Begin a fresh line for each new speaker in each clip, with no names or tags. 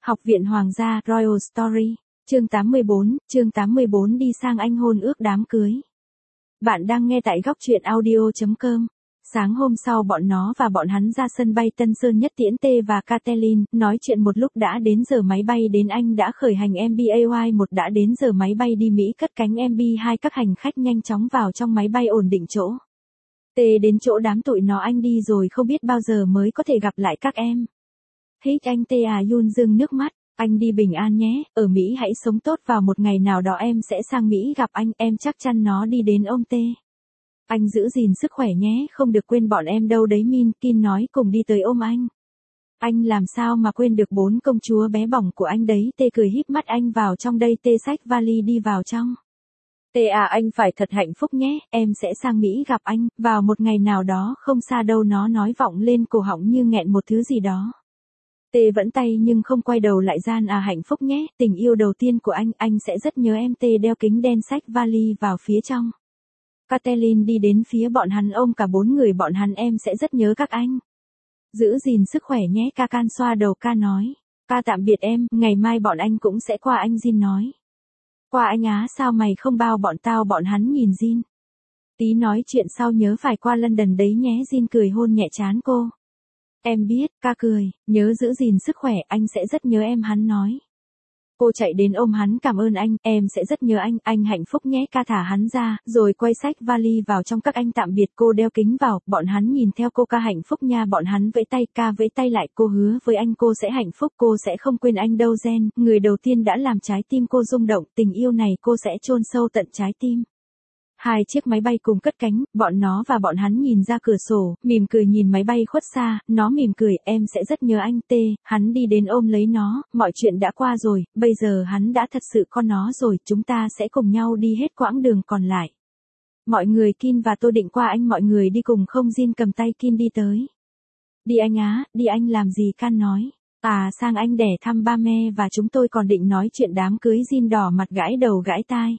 Học viện Hoàng gia, Royal Story, chương 84 đi sang Anh hôn ước đám cưới. Bạn đang nghe tại góc truyện audio.com. Sáng hôm sau bọn nó và bọn hắn ra sân bay Tân Sơn Nhất tiễn T và Kathleen, nói chuyện một lúc đã đến giờ máy bay đến Anh đã khởi hành MBAY1 đã đến giờ máy bay đi Mỹ cất cánh MB2 các hành khách nhanh chóng vào trong máy bay ổn định chỗ. T đến chỗ đám tụi nó anh đi rồi không biết bao giờ mới có thể gặp lại các em. Hít anh T à Yun rưng nước mắt, anh đi bình an nhé, ở Mỹ hãy sống tốt vào một ngày nào đó em sẽ sang Mỹ gặp anh, em chắc chắn nó đi đến ông T. Anh giữ gìn sức khỏe nhé, không được quên bọn em đâu đấy Min Kin nói cùng đi tới ôm anh. Anh làm sao mà quên được bốn công chúa bé bỏng của anh đấy, T cười híp mắt anh vào trong đây, T xách vali đi vào trong. T à anh phải thật hạnh phúc nhé, em sẽ sang Mỹ gặp anh, vào một ngày nào đó không xa đâu nó nói vọng lên cổ họng như nghẹn một thứ gì đó. T vẫn tay nhưng không quay đầu lại gian à hạnh phúc nhé, tình yêu đầu tiên của anh sẽ rất nhớ em. T đeo kính đen xách vali vào phía trong. Kathleen đi đến phía bọn hắn ôm cả bốn người bọn hắn em sẽ rất nhớ các anh. Giữ gìn sức khỏe nhé ca can xoa đầu ca nói. Ca tạm biệt em, ngày mai bọn anh cũng sẽ qua anh Jin nói. Qua anh á sao mày không bao bọn tao bọn hắn nhìn Jin. Tí nói chuyện sau nhớ phải qua London đấy nhé Jin cười hôn nhẹ trán cô. Em biết, ca cười, nhớ giữ gìn sức khỏe anh sẽ rất nhớ em hắn nói. Cô chạy đến ôm hắn cảm ơn anh, em sẽ rất nhớ anh hạnh phúc nhé ca thả hắn ra, rồi quay xách vali vào trong các anh tạm biệt cô đeo kính vào, bọn hắn nhìn theo cô ca hạnh phúc nha bọn hắn vẫy tay ca vẫy tay lại cô hứa với anh cô sẽ hạnh phúc cô sẽ không quên anh đâu Jen, người đầu tiên đã làm trái tim cô rung động, tình yêu này cô sẽ chôn sâu tận trái tim. Hai chiếc máy bay cùng cất cánh, bọn nó và bọn hắn nhìn ra cửa sổ, mỉm cười nhìn máy bay khuất xa, nó mỉm cười, em sẽ rất nhớ anh T, hắn đi đến ôm lấy nó, mọi chuyện đã qua rồi, bây giờ hắn đã thật sự có nó rồi, chúng ta sẽ cùng nhau đi hết quãng đường còn lại. Mọi người Kin và tôi định qua anh mọi người đi cùng không Jin cầm tay Kin đi tới. Đi anh á, đi anh làm gì Can nói. À sang anh để thăm ba mẹ và chúng tôi còn định nói chuyện đám cưới Jin đỏ mặt gãi đầu gãi tai.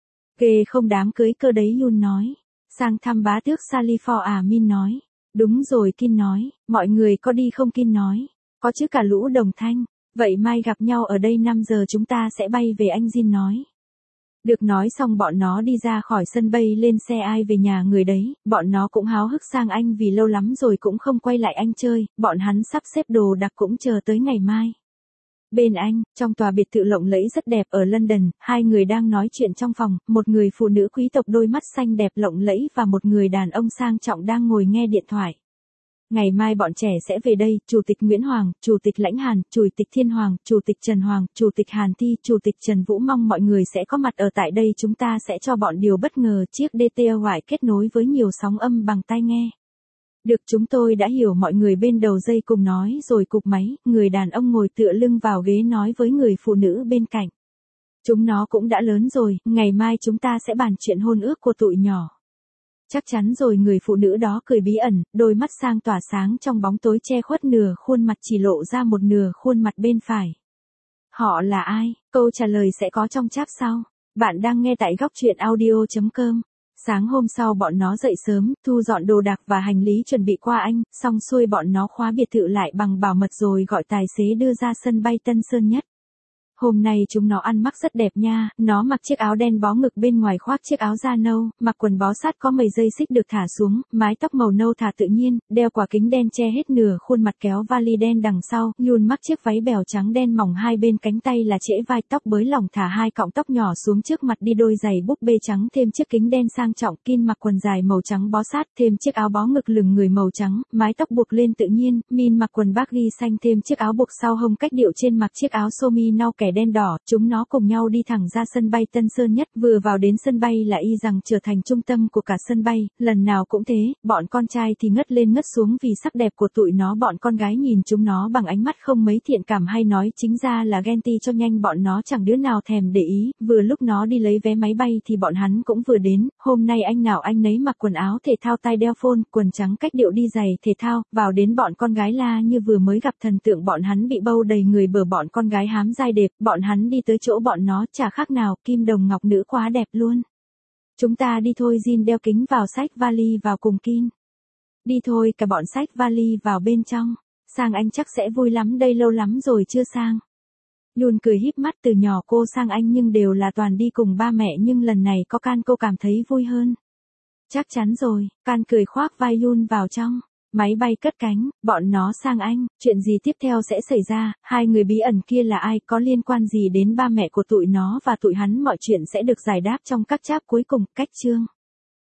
Kề không đám cưới cơ đấy Yun nói. Sang thăm bá tước Salifor à Min nói. Đúng rồi Kin nói, mọi người có đi không Kin nói. Có chứ cả lũ đồng thanh. Vậy mai gặp nhau ở đây 5 giờ chúng ta sẽ bay về anh Jin nói. Được nói xong bọn nó đi ra khỏi sân bay lên xe ai về nhà người đấy, bọn nó cũng háo hức sang anh vì lâu lắm rồi cũng không quay lại anh chơi, bọn hắn sắp xếp đồ đạc cũng chờ tới ngày mai. Bên anh, trong tòa biệt thự lộng lẫy rất đẹp ở London, hai người đang nói chuyện trong phòng, một người phụ nữ quý tộc đôi mắt xanh đẹp lộng lẫy và một người đàn ông sang trọng đang ngồi nghe điện thoại. Ngày mai bọn trẻ sẽ về đây, Chủ tịch Nguyễn Hoàng, Chủ tịch Lãnh Hàn, Chủ tịch Thiên Hoàng, Chủ tịch Trần Hoàng, Chủ tịch Hàn Thi, Chủ tịch Trần Vũ mong mọi người sẽ có mặt ở tại đây chúng ta sẽ cho bọn điều bất ngờ chiếc DTOY kết nối với nhiều sóng âm bằng tai nghe. Được chúng tôi đã hiểu mọi người bên đầu dây cùng nói rồi cụp máy, người đàn ông ngồi tựa lưng vào ghế nói với người phụ nữ bên cạnh. Chúng nó cũng đã lớn rồi, ngày mai chúng ta sẽ bàn chuyện hôn ước của tụi nhỏ. Chắc chắn rồi người phụ nữ đó cười bí ẩn, đôi mắt sang tỏa sáng trong bóng tối che khuất nửa khuôn mặt chỉ lộ ra một nửa khuôn mặt bên phải. Họ là ai? Câu trả lời sẽ có trong chap sau. Bạn đang nghe tại góc truyện audio.com. Sáng hôm sau bọn nó dậy sớm, thu dọn đồ đạc và hành lý chuẩn bị qua Anh, xong xuôi bọn nó khóa biệt thự lại bằng bảo mật rồi gọi tài xế đưa ra sân bay Tân Sơn Nhất. Hôm nay chúng nó ăn mặc rất đẹp nha, nó mặc chiếc áo đen bó ngực bên ngoài khoác chiếc áo da nâu, mặc quần bó sát có mây dây xích được thả xuống, mái tóc màu nâu thả tự nhiên, đeo quả kính đen che hết nửa khuôn mặt kéo vali đen đằng sau, Yun mặc chiếc váy bèo trắng đen mỏng hai bên cánh tay là trễ vai tóc bới lỏng thả hai cọng tóc nhỏ xuống trước mặt đi đôi giày búp bê trắng thêm chiếc kính đen sang trọng, Kin mặc quần dài màu trắng bó sát thêm chiếc áo bó ngực lửng người màu trắng, mái tóc buộc lên tự nhiên, Min mặc quần baggy xanh thêm chiếc áo buộc sau hông cách điệu trên mặc chiếc áo sơ mi nâu kẻ đen đỏ, chúng nó cùng nhau đi thẳng ra sân bay Tân Sơn Nhất, vừa vào đến sân bay là y rằng trở thành trung tâm của cả sân bay, lần nào cũng thế, bọn con trai thì ngất lên ngất xuống vì sắc đẹp của tụi nó, bọn con gái nhìn chúng nó bằng ánh mắt không mấy thiện cảm hay nói chính ra là ghen ti cho nhanh bọn nó chẳng đứa nào thèm để ý, vừa lúc nó đi lấy vé máy bay thì bọn hắn cũng vừa đến, hôm nay anh nào anh nấy mặc quần áo thể thao tai đeo phone, quần trắng cách điệu đi giày thể thao, vào đến bọn con gái la như vừa mới gặp thần tượng bọn hắn bị bâu đầy người bờ bọn con gái hám dai đẹp, bọn hắn đi tới chỗ bọn nó chả khác nào kim đồng ngọc nữ quá đẹp luôn. Chúng ta đi thôi Jin đeo kính vào xách vali vào cùng Kin. Đi thôi cả bọn xách vali vào bên trong. Sang anh chắc sẽ vui lắm đây lâu lắm rồi chưa sang. Yun cười híp mắt, từ nhỏ cô sang Anh nhưng đều là toàn đi cùng ba mẹ, nhưng lần này có Can cô cảm thấy vui hơn. Chắc chắn rồi, Can cười khoác vai Yun vào trong. Máy bay cất cánh, bọn nó sang Anh, chuyện gì tiếp theo sẽ xảy ra, hai người bí ẩn kia là ai, có liên quan gì đến ba mẹ của tụi nó và tụi hắn, mọi chuyện sẽ được giải đáp trong các chap cuối cùng. Cách chương